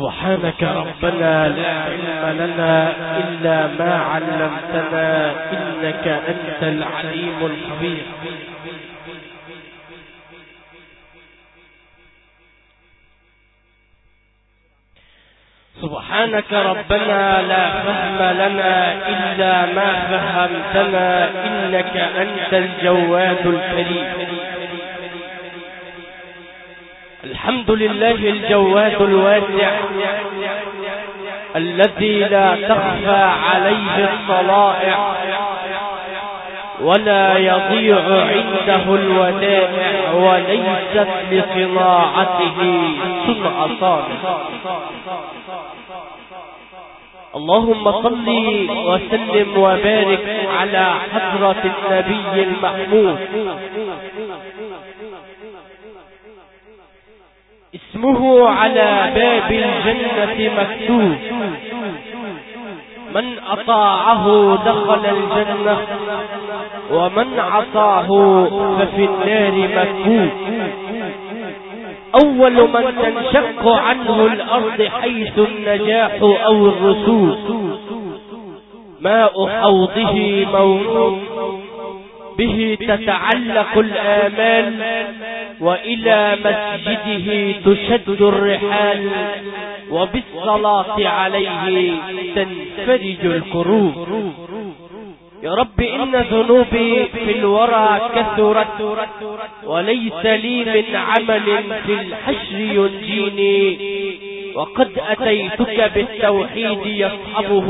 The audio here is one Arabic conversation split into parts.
سبحانك ربنا لا علم لنا إلا ما علمتنا إنك أنت العليم الخبير. سبحانك ربنا لا فهم لنا إلا ما فهمتنا إنك أنت الجواد الكريم. الحمد لله الجواد الواسع الذي لا تخفى عليه الصلائع ولا يضيع عنده الودائع وليست لصناعته صنع صالح. اللهم صل وسلم وبارك على حضرة النبي المحمود اسمه على باب الجنة مكتوب من أطاعه دخل الجنة ومن عصاه ففي النار مكبوب. أول من تنشق عنه الأرض حيث النجاح أو الرسول ماء حوضه مورود به تتعلق الآمال وإلى مسجده تشد الرحال وبالصلاة عليه تنفرج الكروب. يا رب إن ذنوبي في الورى كثرت وليس لي من عمل في الحشر ينجيني وقد أتيتك بالتوحيد يصحبه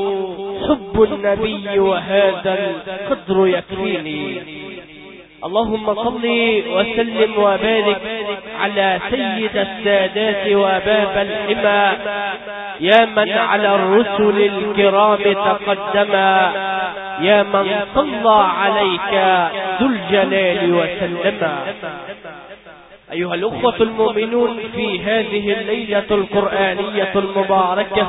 حب النبي وهذا القدر يكفيني. اللهم صل وسلم وبارك على سيد السادات وباب الحمى يا من على الرسل الكرام تقدما يا من صلى عليك ذو الجلال وسلما. أيها الأخوة المؤمنون في هذه الليلة القرآنية المباركة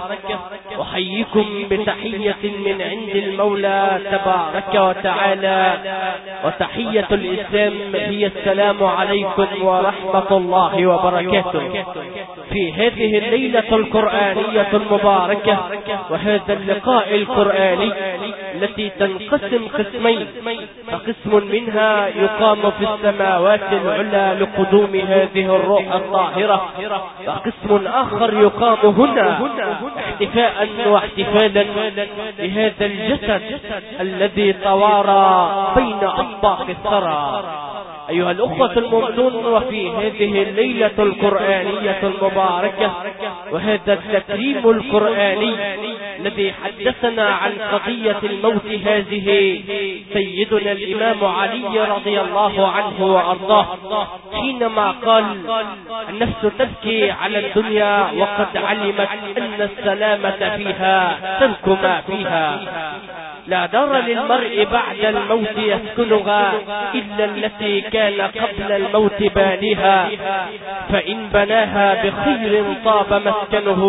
أحييكم بتحية من عند المولى تبارك وتعالى وتحية الإسلام هي السلام عليكم ورحمة الله وبركاته. في هذه الليلة القرآنية المباركة وهذا اللقاء القرآني التي تنقسم قسمين فقسم منها يقام في السماوات العلى لقدوم هذه الروح الطاهرة وقسم آخر يقام هنا احتفاء واحتفالا بهذا الجسد الذي توارى بين أطباق الثرى. أيها الأخوة المؤمنون وفي هذه الليلة القرآنية المباركة وهذا التكريم القرآني الذي حدثنا عن قضية الموت هذه سيدنا الإمام علي رضي الله عنه وأرضاه حينما قال النفس تبكي على الدنيا وقد علمت أن السلامة فيها ترك ما فيها. لا دار للمرء بعد الموت يسكنها إلا التي كان قبل الموت بانها فإن بناها بخير طاب مسكنه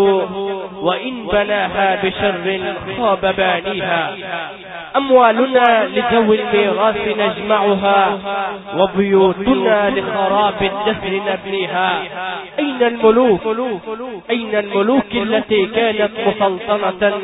وإن بناها بشر خاب بانيها. أموالنا لذوي الميراث نجمعها وبيوتنا لخراب الدهر نبنيها. أين الملوك أين الملوك التي كانت مسلطنة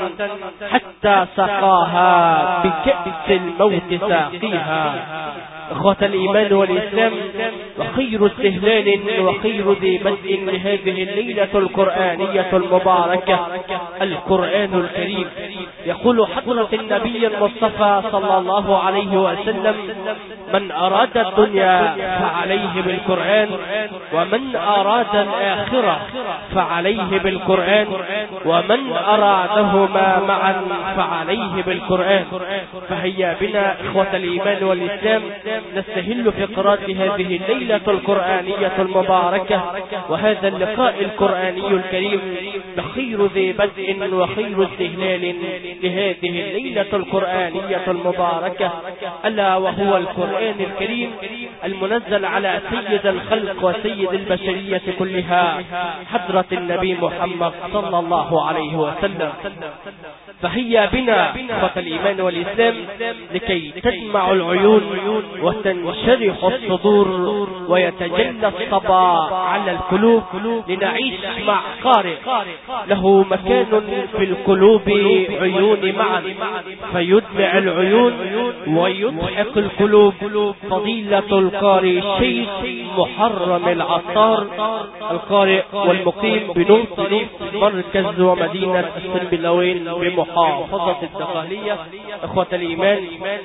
حتى سقاها بكأس الموت ساقيها. إخوة الإيمان والإسلام وخير استهلال وخير ذي بدء لهذه الليلة القرآنية المباركة القرآن الكريم. يقول حضرة النبي المصطفى صلى الله عليه وسلم من أراد الدنيا فعليه بالقرآن ومن أراد الآخرة فعليه بالقرآن ومن أرادهما معا فعليه بالقرآن. فهيا بنا إخوة الإيمان والإسلام نستهل في قراءة هذه الليلة القرآنية المباركة وهذا اللقاء القرآني الكريم بخير ذي بدء وخير استهلال لهذه الليلة القرآنية المباركة ألا وهو القرآن الكريم المنزل على سيد الخلق وسيد البشرية كلها حضرة النبي محمد صلى الله عليه وسلم. فهيا بنا إخوة الإيمان والإسلام لكي تدمع العيون وتنشرح الصدور ويتجلى الصبا على القلوب لنعيش مع قارئ له مكان في القلوب عيون معا فيدمع العيون ويضحك القلوب. فضيلة القارئ الشيخ محرم العطار، القارئ والمقيم بنور طريق مركز ومدينة السنبلاوين بمحافظة الدقهلية. اخوة الايمان،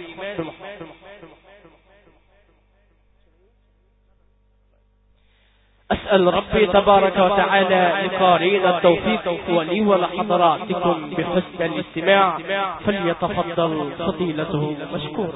أسأل ربي تبارك وتعالى لقارئنا التوفيق ولي ولحضراتكم بحسن الاستماع، فليتفضل فضيلته مشكورا.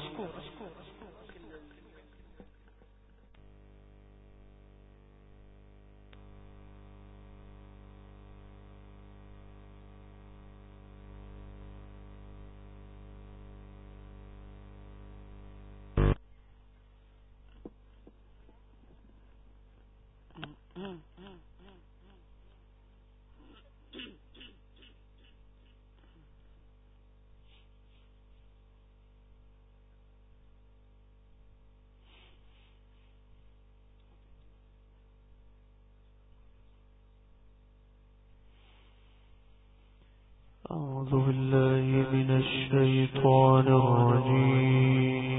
أعوذ بالله من الشيطان الرجيم.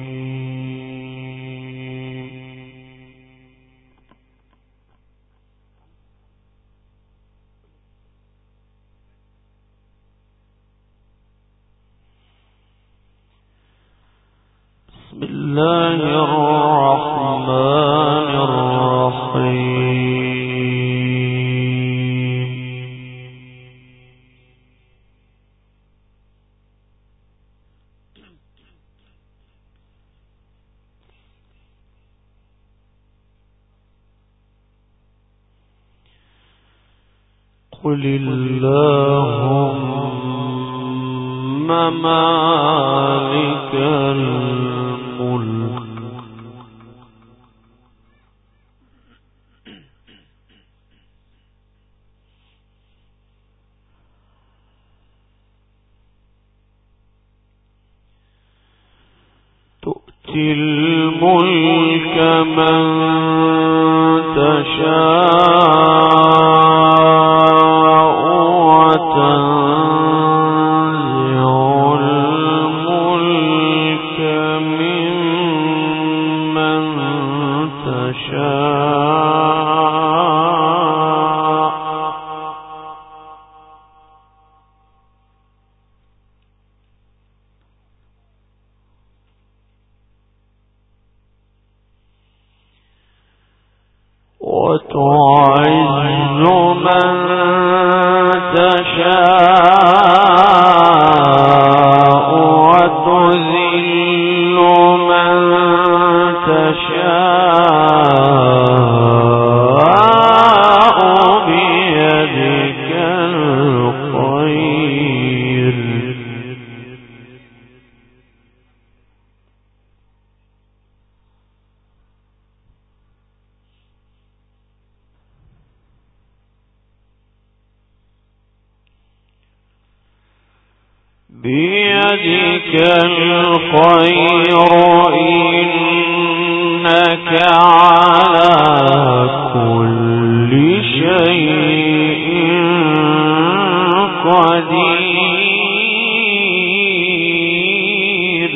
بسم الله الرحمن الرحيم. قل اللهم مالك الملك تؤتي الملك من تشاء وتنزع الملك ممن تشاء وتعز من تشاء وتذل من تشاء بيدك الخير بيدك الخير إنك على كل شيء قدير.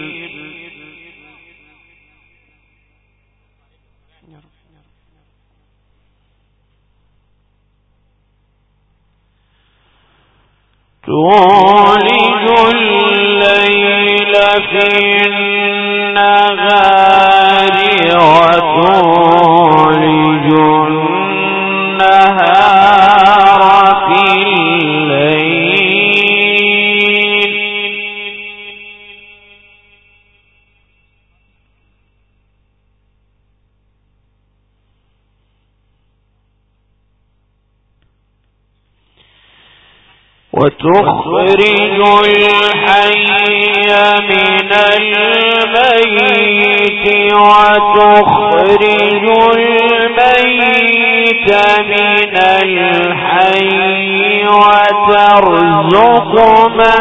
تولج الليل في النهار وتولج النهار في الليل وتخرج الحي من الميت وتخرج الميت من الحي وترزق من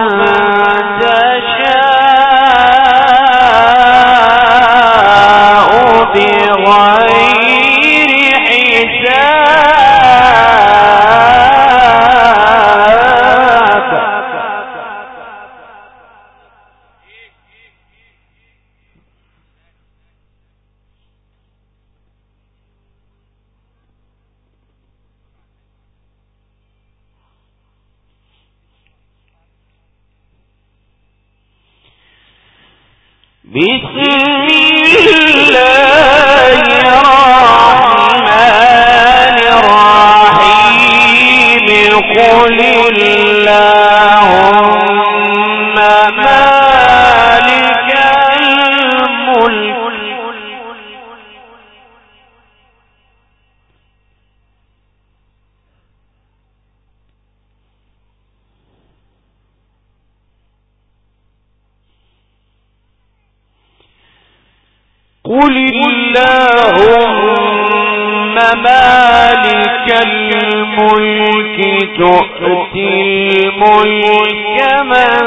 تشاء بغير حساب. بسم الله الرحمن الرحيم قل اللهم مالك الملك قل اللهم مالك الملك تؤتي الملك من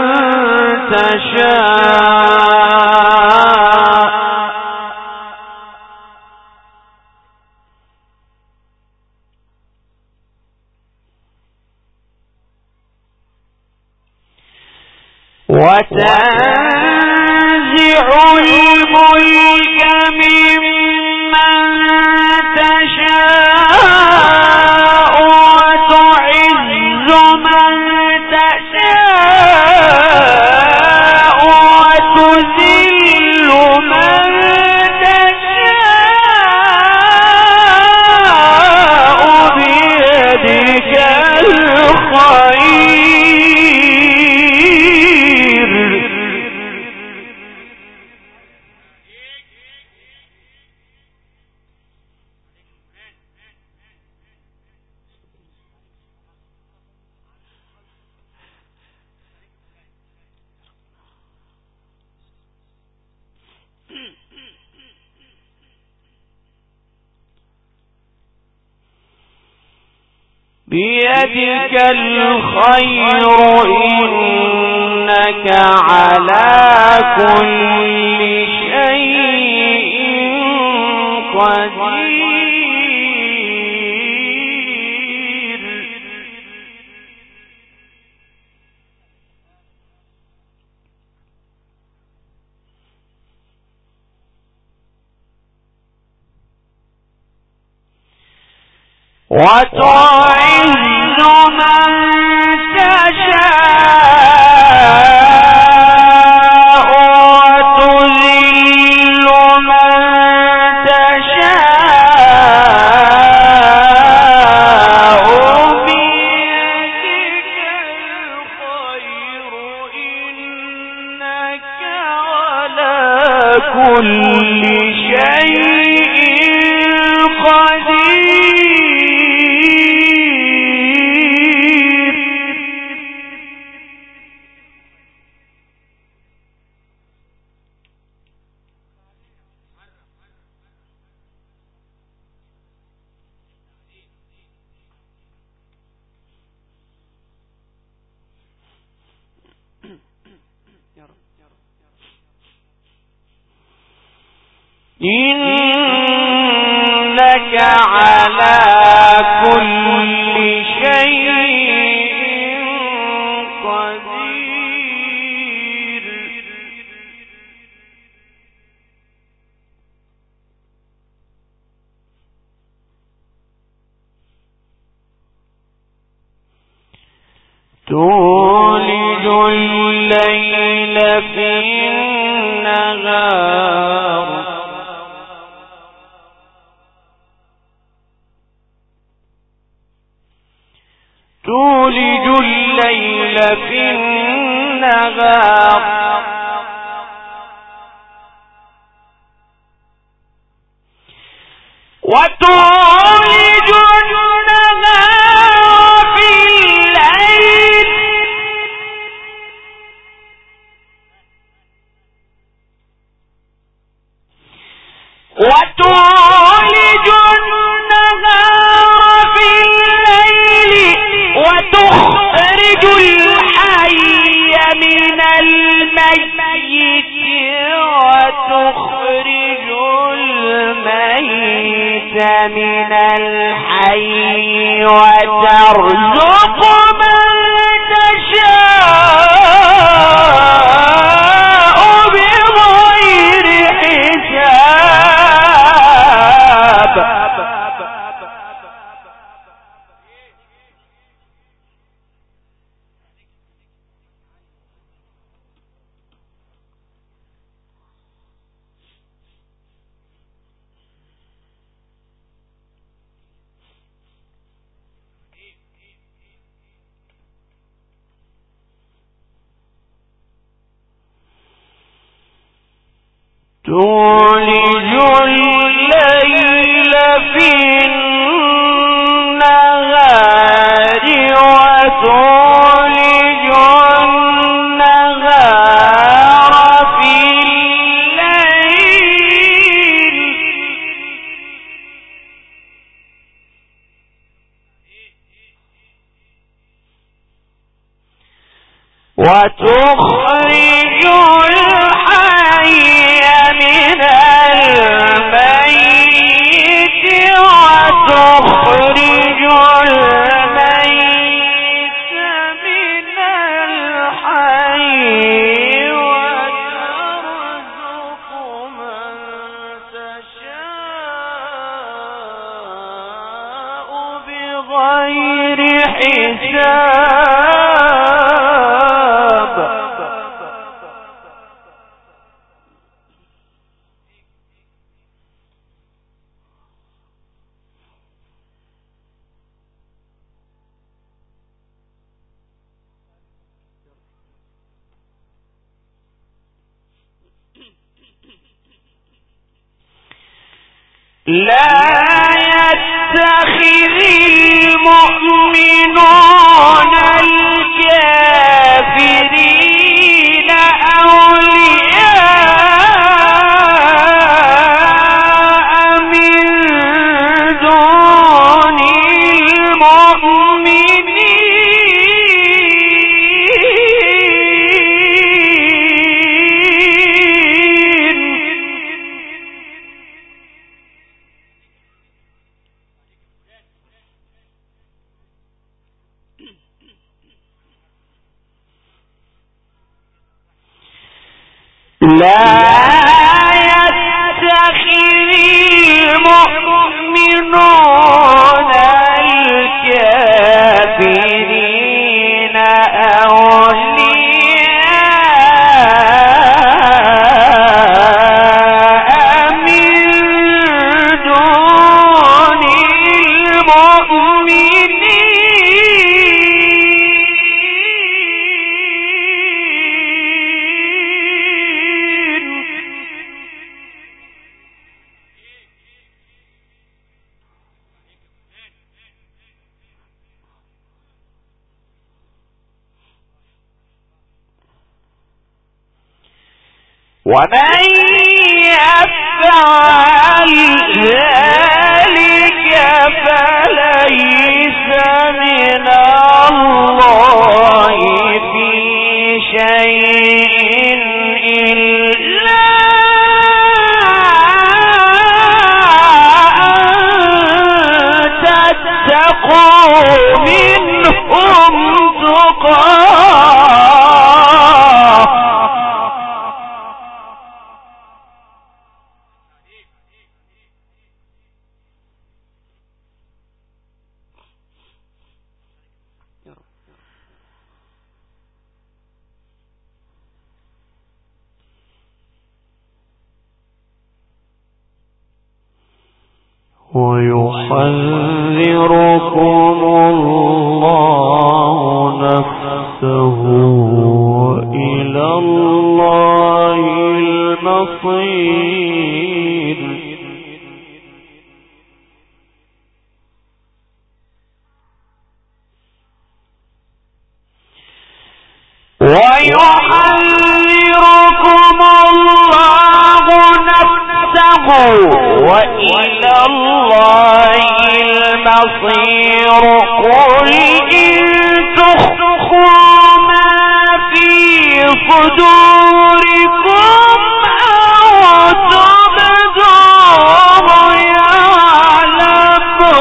تشاء وتنزع الملك ممن تشاء وتعز من تشاء وتذل من تشاء بيدك الخير بيدك الخير إنك على كل شيء قدير وتعز من تشاء وتذل من تشاء بيدك الخير إنك على كل شيء قدير إنك على كل شيء قدير تولج الليل في النهار تولج الليل في النهار وتولج النهار في الليل وتولج النهار في الليل وتخرج الحي من الميت وتخرج الميت من الحي وترزق من تشاء بغير حساب تولج الليل في النهار وتولج النهار في الليل وتخرج الحي من الميت وتخرج الميت من الحي وترزق من تشاء بغير حساب. لا يتخذ المؤمنون الكافرين أولياء من دون المؤمنين لا يتخذ المؤمنون الكافرين أولياء من دون المؤمنين ومن يفعل ذلك فليس من الله في شيء إلا أن تتقوا منهم تقاه. ويحذركم الله نفسه وإلى الله المصير. ويحذركم الله نفسه وإلى الله المصير. قل إن تخفوا ما في صدوركم أو تبدوه يعلمه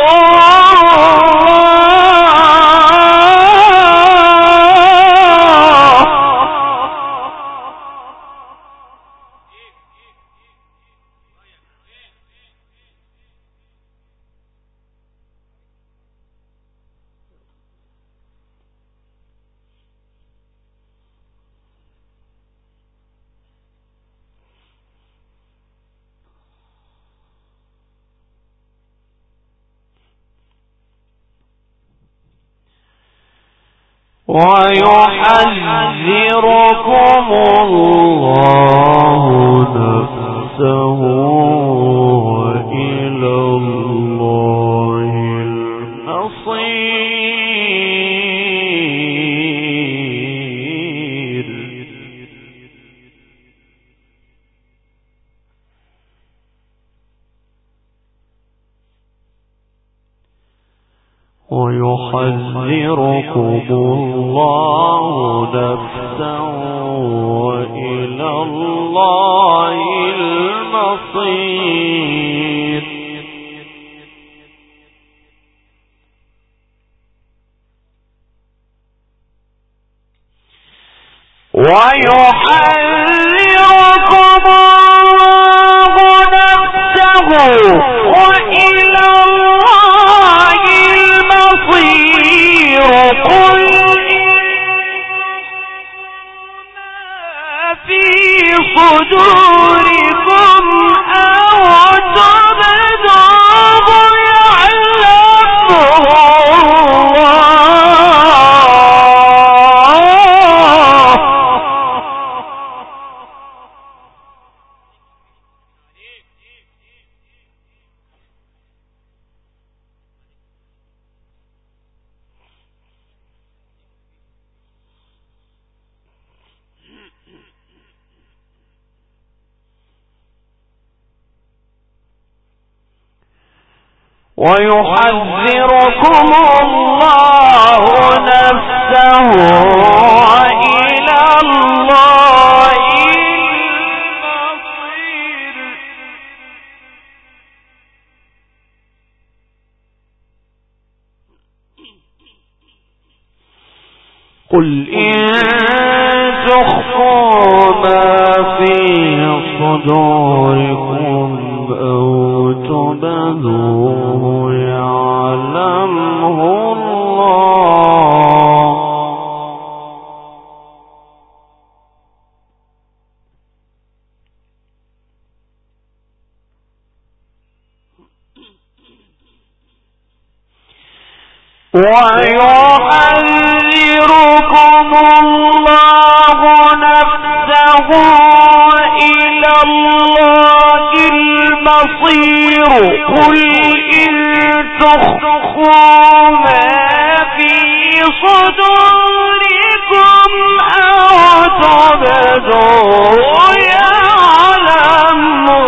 ويحذركم الله نفسه ويحذركم الله نفسه وإلى الله المصير. ويحذركم الله نفسه وإلى الله المصير. قل ما في صدوركم أو تبدوه يعلمه ويحذركم الله نفسه وإلى الله المصير. قل إن تخفوا ما في صدوركم أو تبدوه يعلمه الله ويحذركم الله نفسه إلى الله المصير. قل إن تخفوا ما في صدوركم أو تبدوه يعلمه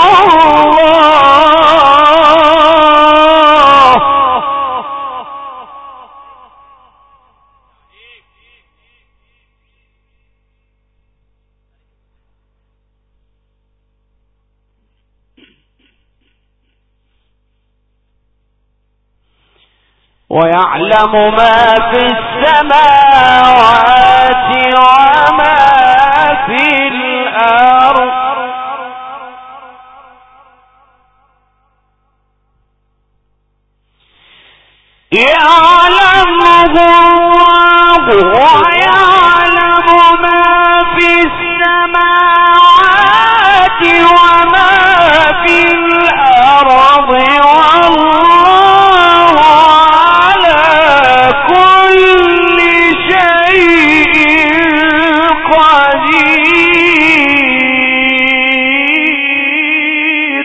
ويعلم ما في السماوات وما في الأرض. يعلمه الله ويعلم ما في السماوات وما في الأرض والله كل شيء قدير.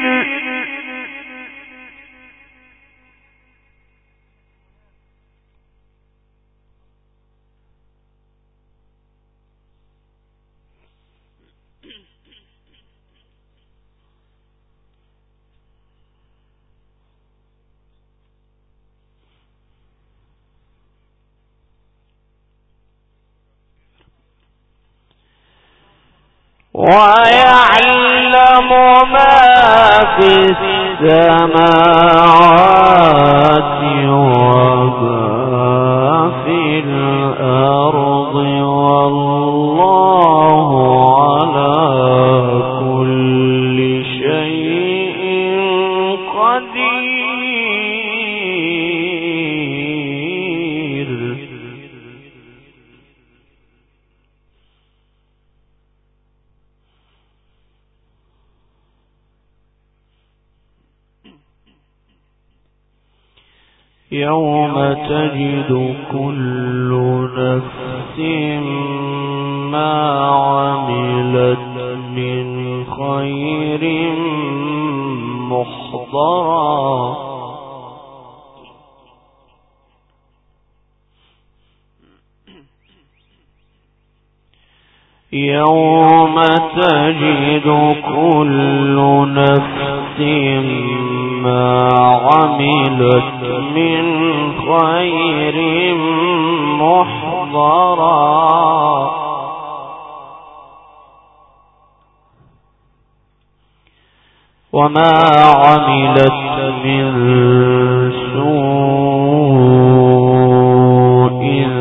ويعلم ما في السماوات وما في الأرض والله على كل شيء قدير. يوم تجد كل نفس ما عملت من خير محضرا يوم تجد كل نفس ما عملت من خير محضرا وما عملت من سوء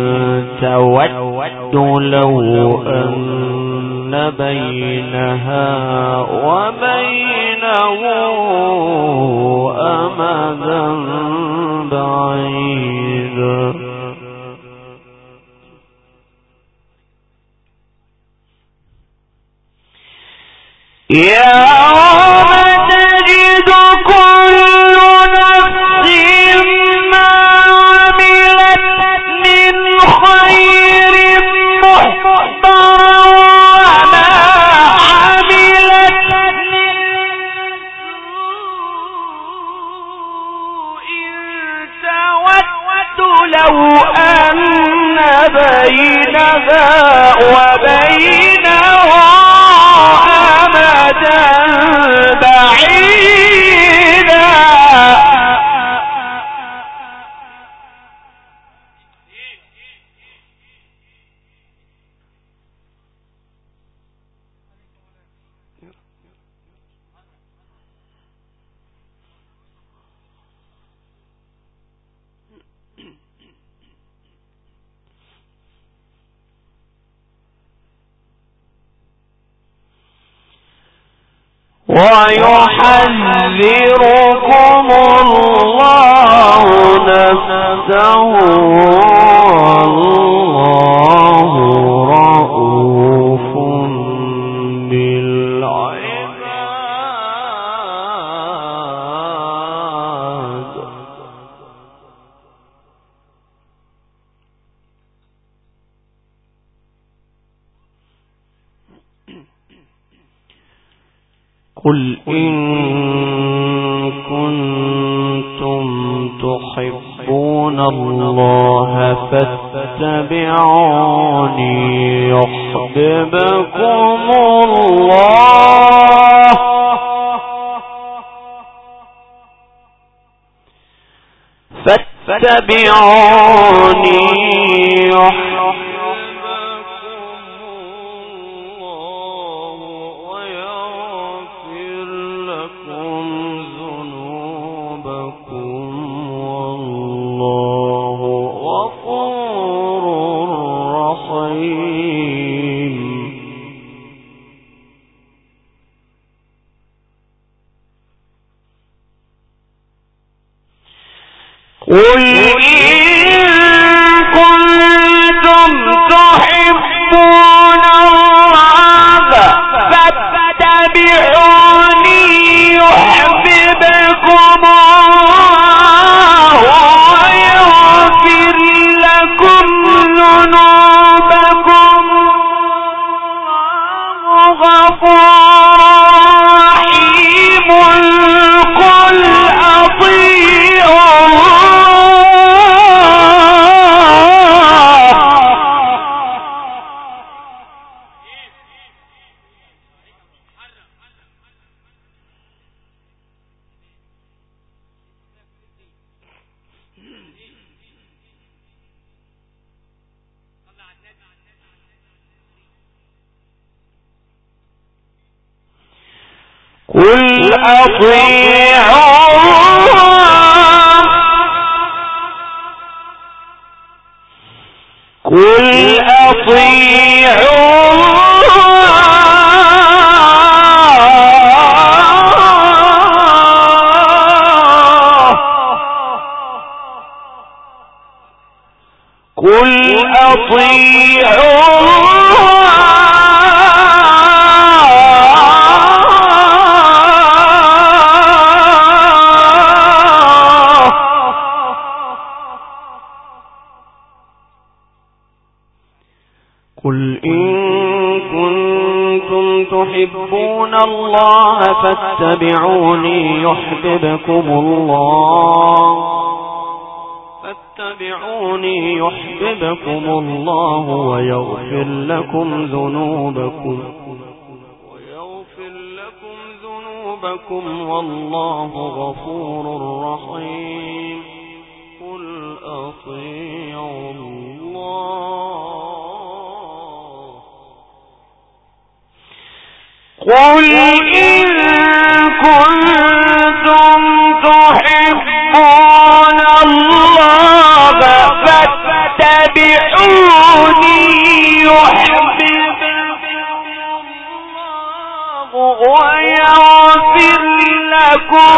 تود لو أن بينها وبينه أمدا بعيدا يوم تجد كل نفس ما عملت من خير محضرا وما عملت من سوء تود لو أن بينها وبينه بعيدا ويحذركم الله نفسه والله رؤوف بالعباد قل إن كنتم تحبون الله فاتبعوني يحببكم الله فاتبعوني قل إن كنتم تحبون الله فاتبعوني يحببكم الله ويغفر لكم ذنوبكم الله غفور رحيم قل أطيعوا قل أطيعوا قل أطيعوا قل أطيعوا قل إن كنتم تحبون الله فاتبعوني يحببكم الله فاتبعوني يحببكم الله ويغفر لكم ذنوبكم والله غفور رحيم. قل أطيعوا الله قل إن كنتم تحبون الله فاتبعوني يحببكم الله ويغفر لكم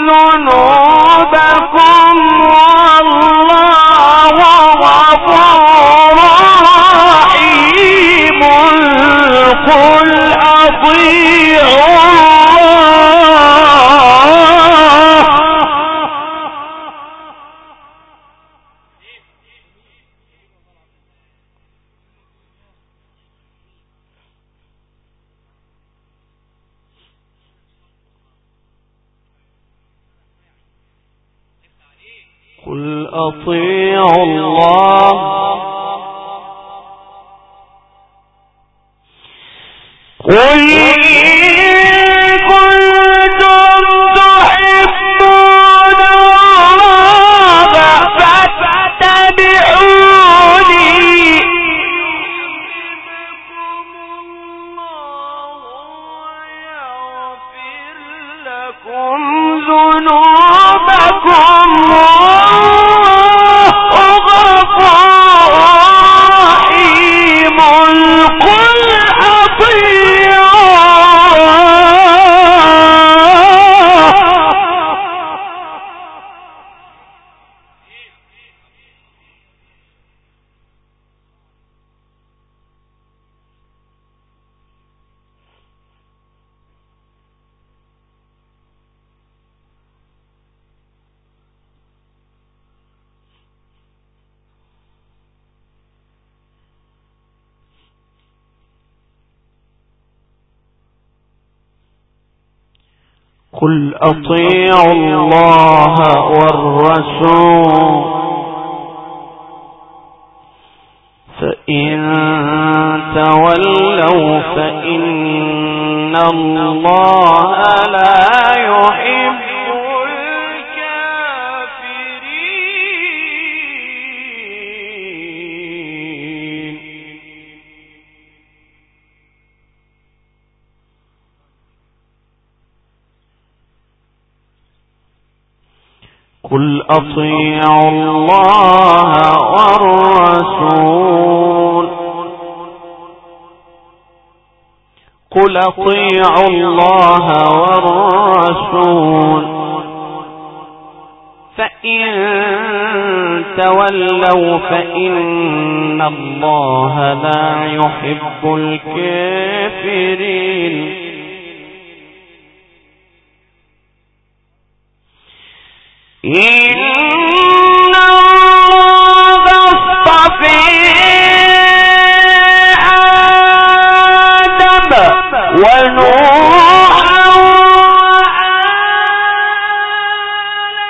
ذنوبكم والله غفور رحيم. قل أطيعوا قل أطيعوا الله قل إن كنتم تحبون الله فاتبعوني ويغفر لكم ذنوبكم قل أطيعوا الله والرسول فإن تولوا فإن الله لا يحب قل أطيعوا الله والرسول قل أطيعوا الله والرسول فإن تولوا فإن الله لا يحب الكافرين. إن الله اصطفى آدم ونوحا وآل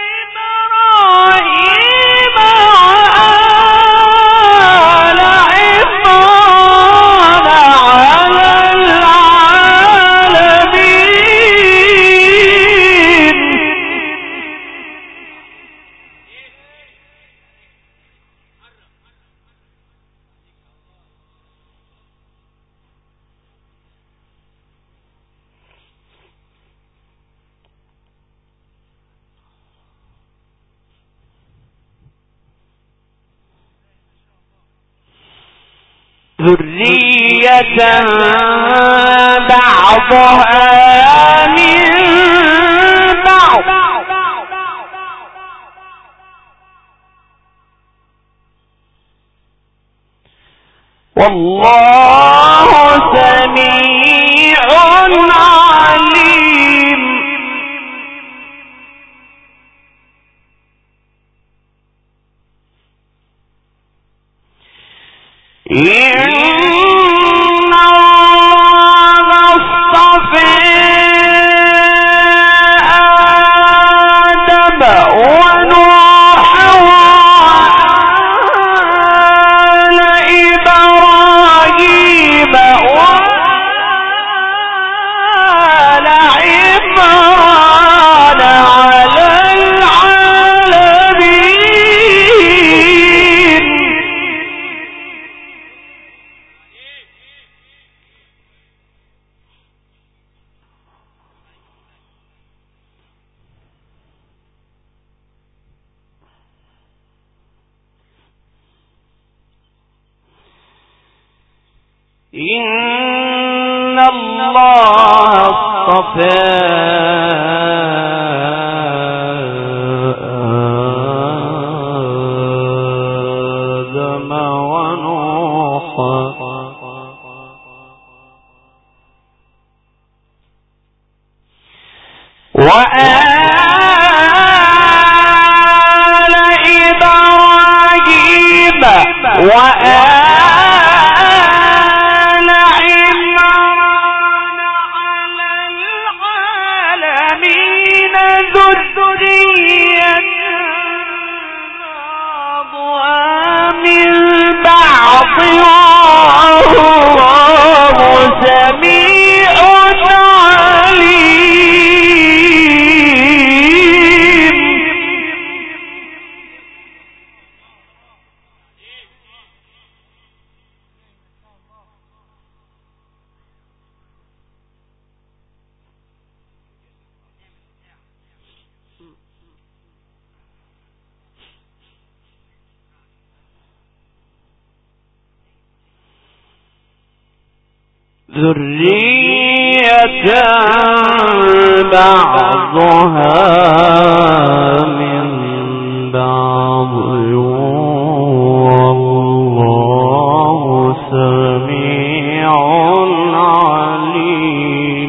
إبراهيم وآل عمران على العالمين. ذرية بعضها من بعض والله سميع عليم. إن الله اصطفى آدم ونوحا إن الله اصطفى آدم ونوحا وآل إبراهيم وآل عمران على العالمين ذرية بعضها من بعض والله سميع عليم. ذرية بعضها من بعض والله سميع عليم.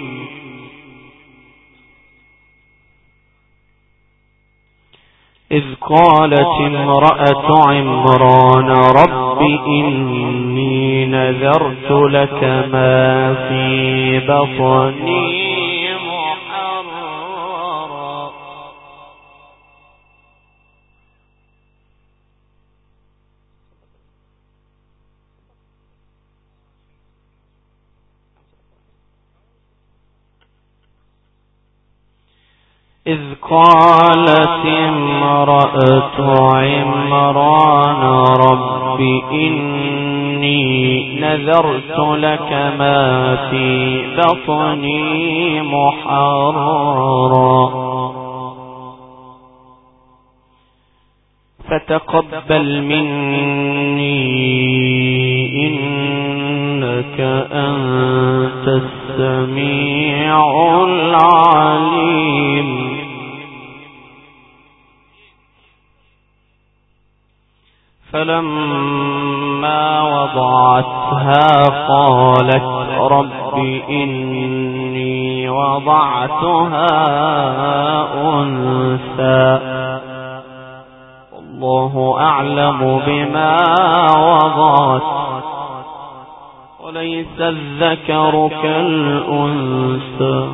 إذ قالت امرأة عمران رب إني نذرت لك ما في بطني محررا إذ قالت امرأة عمران رب إني نذرت لك ما في بطني محررا فتقبل مني إنك أنت السميع العليم. فلما وضعتها قالت رب إني وضعتها أنثى والله أعلم بما وضعت وليس الذكر كالأنثى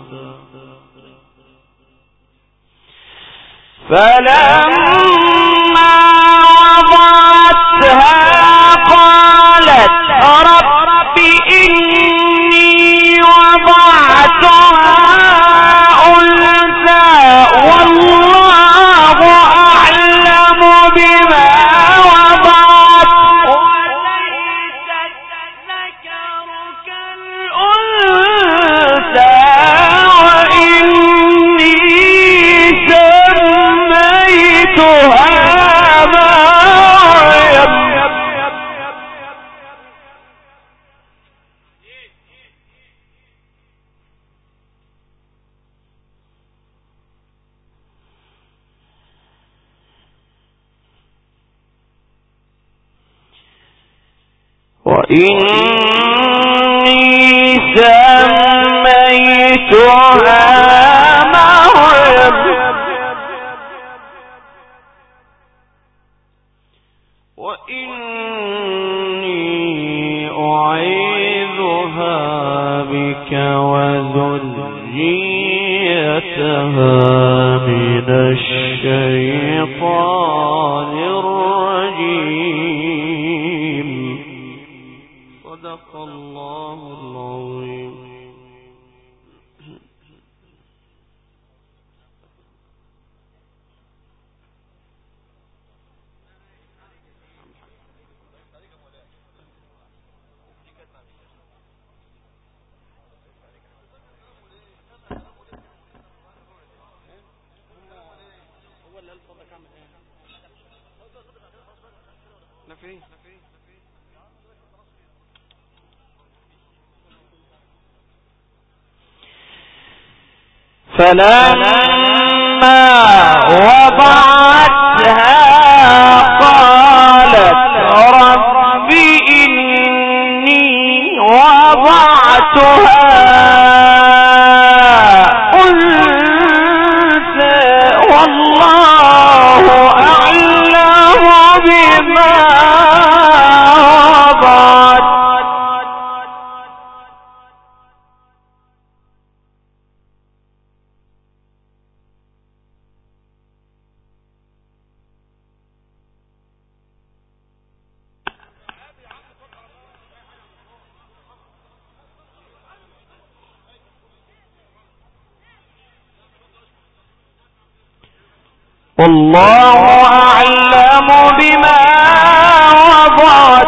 فلما وضعتها قالت رب إني وضعتها أنثى والله أعلم بما وضعت وليس الذكر كالأنثى وإني سميتها مريم. وإني سميتها مريم وإني أعيذها بك وذريتها من الشيطان الرجيم. صدق الله العظيم. فلما وضعتها قالت رب إني وضعتها أنثى والله أعلم بما وضعت والله أعلم بما وضعت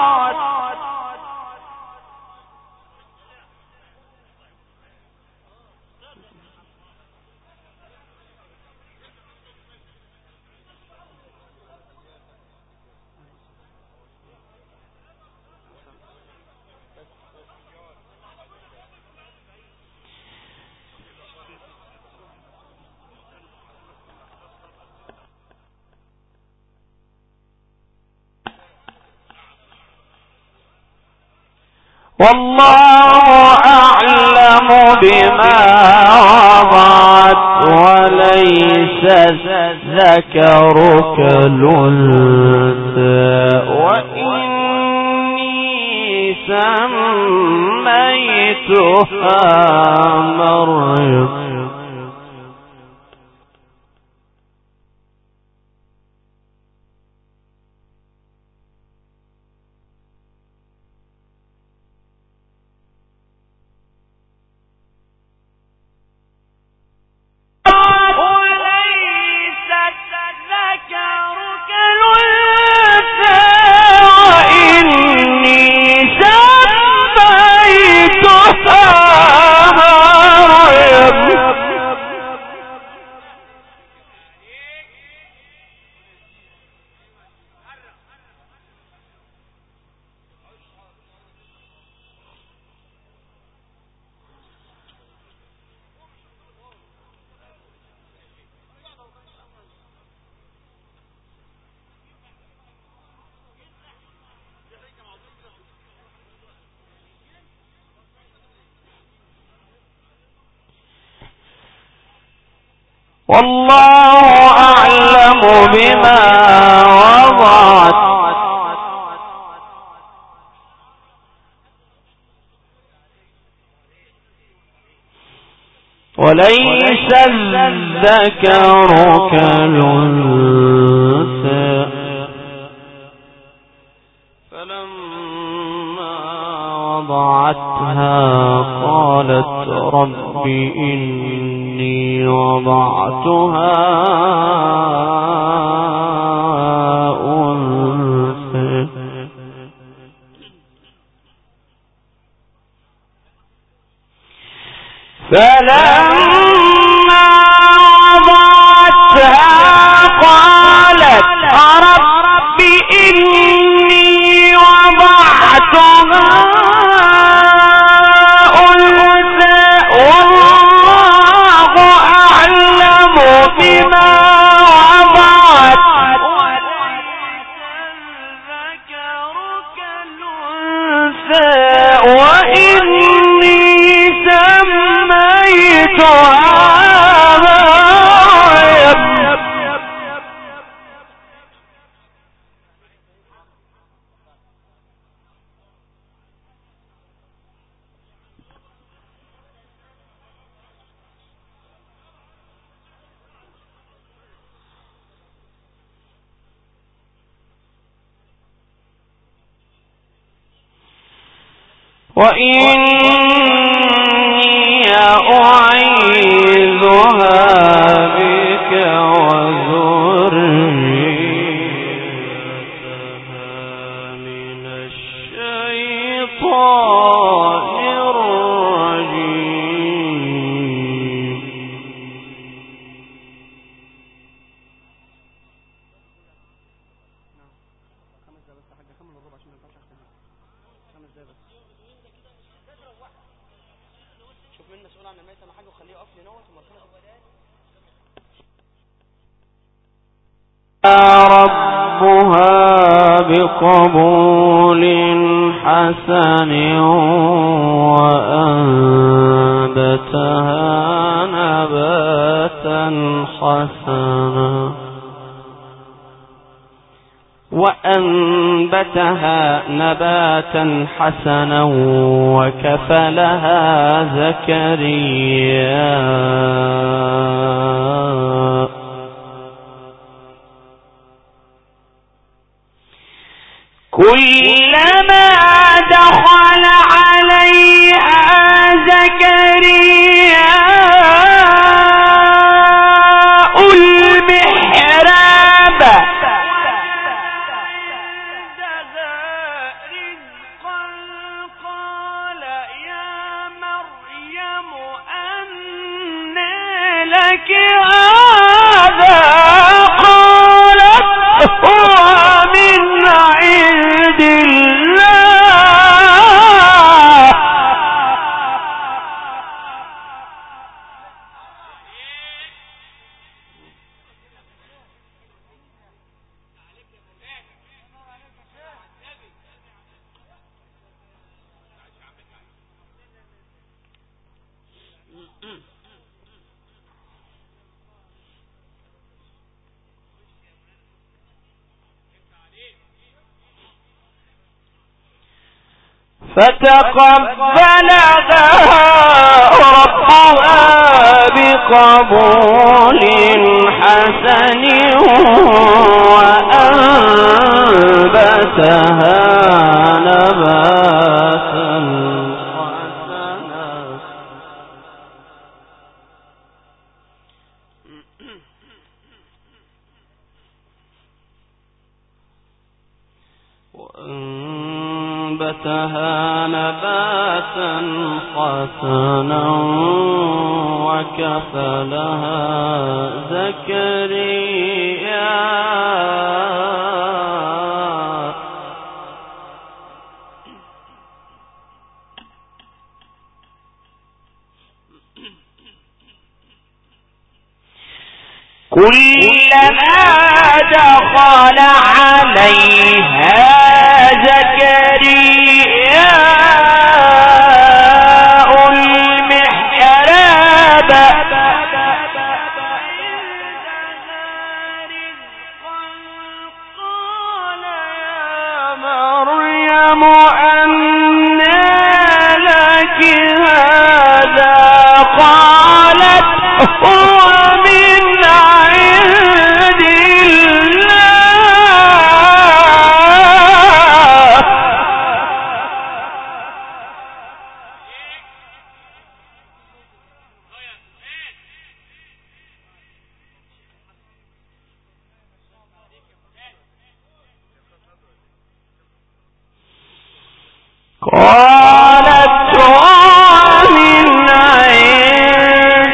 والله أعلم بما وضعت وليس الذكر كالأنثى وإني سميتها مريم والله أعلم بما وضعت وليس الذكر كالأنثى فلما وضعتها قالت رب إني وضعتها أنثى فلما وضعتها قالت رب إني وضعتها أنثى والله أعلم بما وضعت وليس الذكر كالأنثى وإني سميتها مريم وإني أعيذها بك وذريتها من الشيطان الرجيم ربها بقبول حسن وأنبتها نباتا حسنا وكفلها زكريا كلما دخل عليها زكريا المحراب رزقا قال يا مريم أنى لك هذا قالت هو من عند الله فتقبلها ربها بقبول حسن وأنبتها نباتا حسنا وكفلها زكريا كلما دخل عليها زكريا المحراب قال يا مريم أنى لك هذا قالت هو من عند الله قالت هو من عند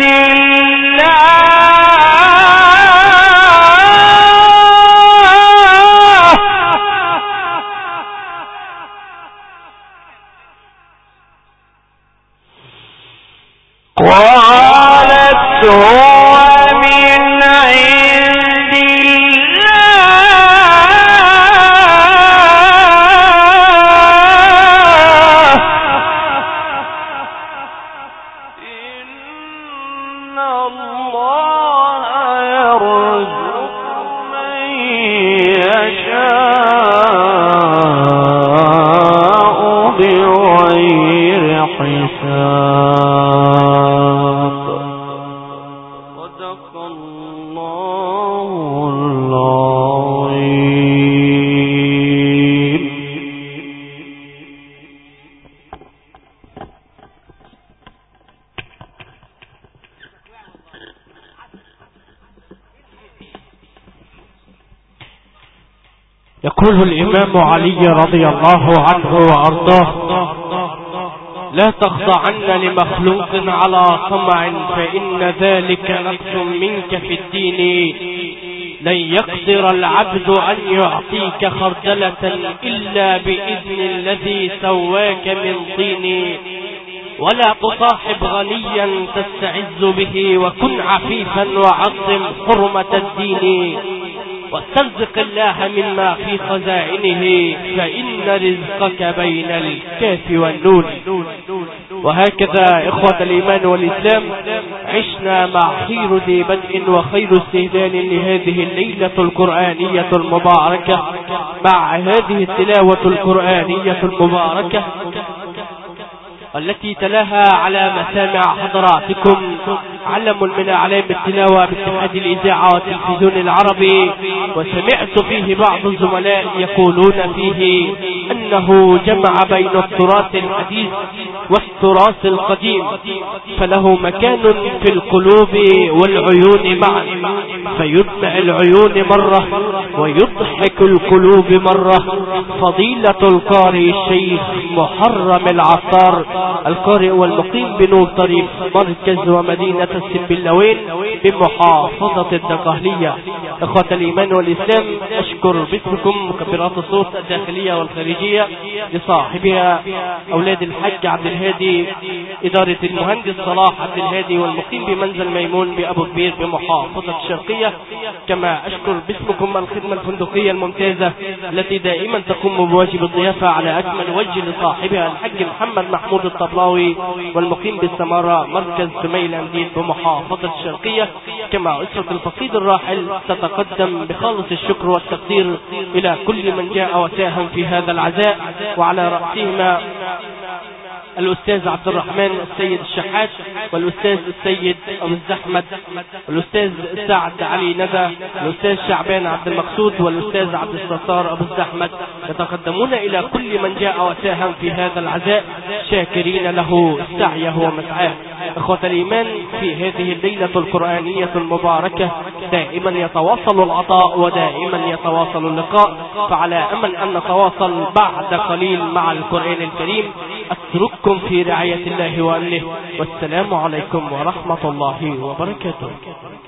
يقول الإمام علي رضي الله عنه وأرضاه: لا تخضعن لمخلوق على طمع فإن ذلك نقص منك في الدين. لن يقدر العبد أن يعطيك خردلة إلا بإذن الذي سواك من طين. ولا تصاحب غنيا تستعز به، وكن عفيفا وعظم حرمة الدين، واسترزق الله مما في خزائنه، فإن رزقك بين الكاف والنون. وهكذا إخوة الإيمان والإسلام عشنا مع خير ذي بدء وخير استهلال لهذه الليلة القرآنية المباركة، مع هذه التلاوة القرآنية المباركة التي تلاها على مسامع حضراتكم علم من أعلام التلاوة باتحاد الإذاعة والتلفزيون العربي. وسمعت فيه بعض الزملاء يقولون فيه أنه جمع بين التراث الحديث والتراث القديم، فله مكان في القلوب والعيون معا، فيدمع العيون مرة ويضحك القلوب مرة. فضيلة القارئ الشيخ محرم العطار، القارئ والمقيم بنور طريق مركز ومدينة السنبلاوين بمحافظة الدقهلية. إخوة الإيمان والإسلام، أشكر باسمكم مكبرات الصوت الداخلية والخارجية لصاحبها أولاد الحج عبد الهادي، إدارة المهندس صلاح عبد الهادي، والمقيم بمنزل ميمون بأبو كبير بمحافظة الشرقية. كما أشكر باسمكم الخدمة الفندقية الممتازة التي دائما تقوم بواجب الضيافة على أكمل وجه لصاحبها الحج محمد محمود الطبلاوي، والمقيم بالسمارة مركز سميل أنديد بمحافظة الشرقية. كما أسرة الفقيد الراحل تتقدم بخالص الشكر والتقدير إلى كل من جاء وساهم في هذا العزاء، وعلى رأسهما الأستاذ عبد الرحمن السيد الشحات، والأستاذ السيد أبو الزحمد، والأستاذ سعد علي ندى، والأستاذ شعبان عبد المقصود، والأستاذ عبد الستار أبو الزحمد، يتقدمون إلى كل من جاء وساهم في هذا العزاء شاكرين له سعيه ومسعاه. إخوة الإيمان، في هذه الليلة القرآنية المباركة دائما يتواصل العطاء ودائما يتواصل اللقاء، فعلى أمل أن نتواصل بعد قليل مع القرآن الكريم. أترككم في رعاية الله وأمنه، والسلام عليكم ورحمة الله وبركاته.